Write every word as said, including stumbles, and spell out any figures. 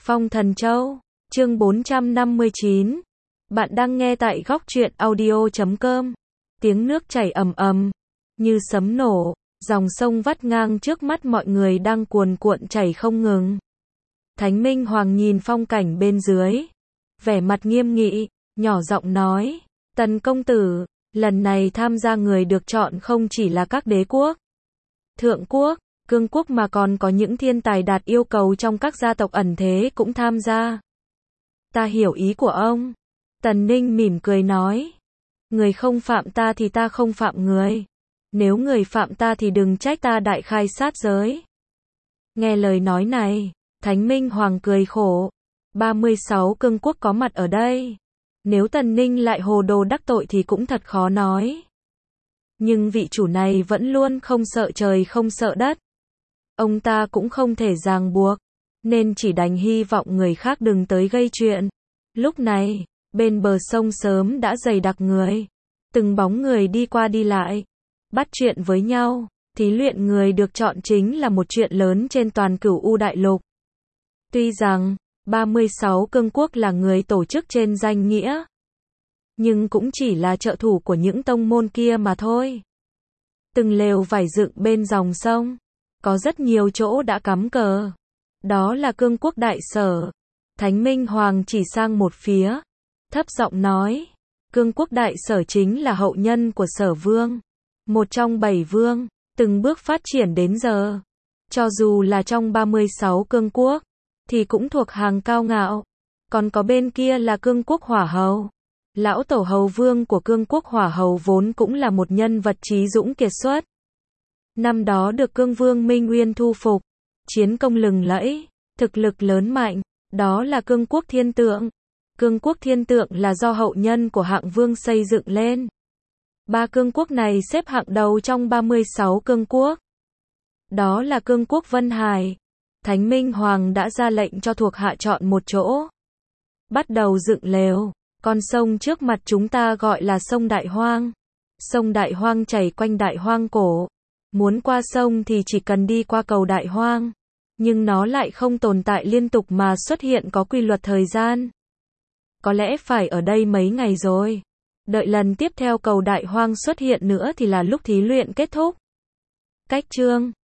Phong Thần Châu, chương bốn trăm năm mươi chín. Bạn đang nghe tại góc truyện audio chấm com. Tiếng nước chảy ầm ầm, như sấm nổ, dòng sông vắt ngang trước mắt mọi người đang cuồn cuộn chảy không ngừng. Thánh Minh Hoàng nhìn phong cảnh bên dưới, vẻ mặt nghiêm nghị, nhỏ giọng nói, Tần công tử, lần này tham gia người được chọn không chỉ là các đế quốc, thượng quốc, cương quốc mà còn có những thiên tài đạt yêu cầu trong các gia tộc ẩn thế cũng tham gia. Ta hiểu ý của ông. Tần Ninh mỉm cười nói. Người không phạm ta thì ta không phạm người. Nếu người phạm ta thì đừng trách ta đại khai sát giới. Nghe lời nói này, Thánh Minh Hoàng cười khổ. ba mươi sáu cương quốc có mặt ở đây. Nếu Tần Ninh lại hồ đồ đắc tội thì cũng thật khó nói. Nhưng vị chủ này vẫn luôn không sợ trời không sợ đất. Ông ta cũng không thể ràng buộc, nên chỉ đành hy vọng người khác đừng tới gây chuyện. Lúc này, bên bờ sông sớm đã dày đặc người. Từng bóng người đi qua đi lại, bắt chuyện với nhau. Thí luyện người được chọn chính là một chuyện lớn trên toàn Cửu U Đại Lục. Tuy rằng, ba mươi sáu cương quốc là người tổ chức trên danh nghĩa, nhưng cũng chỉ là trợ thủ của những tông môn kia mà thôi. Từng lều vải dựng bên dòng sông, có rất nhiều chỗ đã cắm cờ. Đó là cương quốc Đại Sở. Thánh Minh Hoàng chỉ sang một phía, thấp giọng nói, cương quốc Đại Sở chính là hậu nhân của Sở Vương, một trong bảy vương, từng bước phát triển đến giờ. Cho dù là trong ba mươi sáu cương quốc, thì cũng thuộc hàng cao ngạo. Còn có bên kia là cương quốc Hỏa Hầu. Lão tổ hầu vương của cương quốc Hỏa Hầu vốn cũng là một nhân vật trí dũng kiệt xuất. Năm đó được cương vương Minh Uyên thu phục, chiến công lừng lẫy, thực lực lớn mạnh, đó là cương quốc Thiên Tượng. Cương quốc Thiên Tượng là do hậu nhân của Hạng Vương xây dựng lên. Ba cương quốc này xếp hạng đầu trong ba mươi sáu cương quốc. Đó là cương quốc Vân Hải. Thánh Minh Hoàng đã ra lệnh cho thuộc hạ chọn một chỗ, bắt đầu dựng lều. Con sông trước mặt chúng ta gọi là sông Đại Hoang. Sông Đại Hoang chảy quanh Đại Hoang cổ. Muốn qua sông thì chỉ cần đi qua cầu Đại Hoang. Nhưng nó lại không tồn tại liên tục mà xuất hiện có quy luật thời gian. Có lẽ phải ở đây mấy ngày rồi. Đợi lần tiếp theo cầu Đại Hoang xuất hiện nữa thì là lúc thí luyện kết thúc. Cách chương